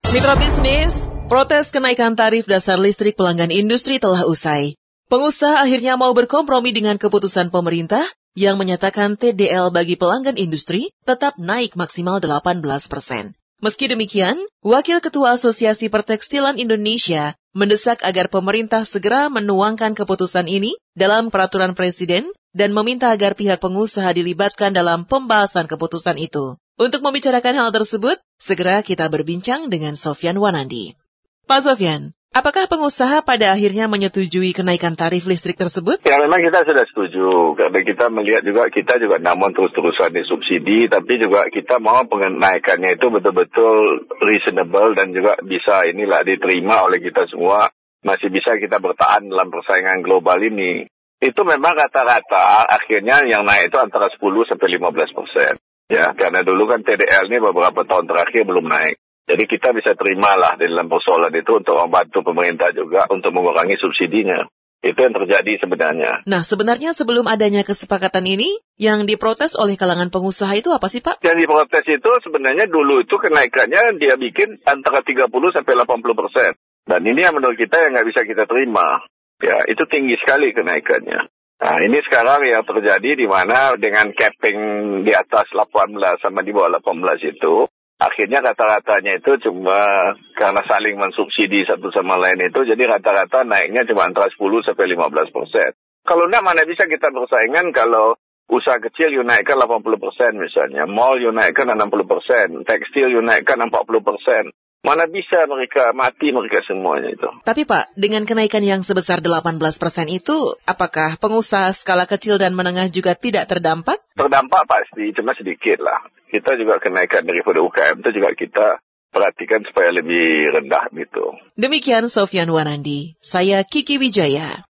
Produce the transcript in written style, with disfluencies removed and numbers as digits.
Mitra bisnis, protes kenaikan tarif dasar listrik pelanggan industri telah usai. Pengusaha akhirnya mau berkompromi dengan keputusan pemerintah yang menyatakan TDL bagi pelanggan industri tetap naik maksimal 18%. Meski demikian, Wakil Ketua Asosiasi Pertekstilan Indonesia mendesak agar pemerintah segera menuangkan keputusan ini dalam peraturan presiden dan meminta agar pihak pengusaha dilibatkan dalam pembahasan keputusan itu. Untuk membicarakan hal tersebut, segera kita berbincang dengan Sofyan Wanandi. Pak Sofyan, apakah pengusaha pada akhirnya menyetujui kenaikan tarif listrik tersebut? Ya, memang kita sudah setuju. Karena kita melihat juga, kita juga namun terus-terusan disubsidi, tapi juga kita mau penaikannya itu betul-betul reasonable dan juga bisa diterima oleh kita semua. Masih bisa kita bertahan dalam persaingan global ini. Itu memang rata-rata akhirnya yang naik itu antara 10-15%. Ya, karena dulu kan TDL ini beberapa tahun terakhir belum naik. Jadi kita bisa terimalah di dalam persoalan itu untuk membantu pemerintah juga untuk mengurangi subsidinya. Itu yang terjadi sebenarnya. Nah, sebenarnya sebelum adanya kesepakatan ini, yang diprotes oleh kalangan pengusaha itu apa sih, Pak? Yang diprotes itu sebenarnya dulu itu kenaikannya dia bikin antara 30-80%. Dan ini yang menurut kita yang nggak bisa kita terima. Ya, itu tinggi sekali kenaikannya. Nah, ini sekarang yang terjadi di mana dengan capping di atas 18 sama di bawah 18 itu, akhirnya rata-ratanya itu cuma karena saling mensubsidi satu sama lain itu, jadi rata-rata naiknya cuma antara 10-15%. Kalau enggak, mana bisa kita bersaingan kalau usaha kecil you naikkan 80% misalnya, mall you naikkan 60%, tekstil you naikkan 40%. Mana bisa mereka semuanya itu. Tapi Pak, dengan kenaikan yang sebesar 18% itu, apakah pengusaha skala kecil dan menengah juga tidak terdampak? Terdampak pasti, cuma sedikit lah. Kita juga kenaikan daripada UKM itu juga kita perhatikan supaya lebih rendah gitu. Demikian Sofyan Wanandi, saya Kiki Wijaya.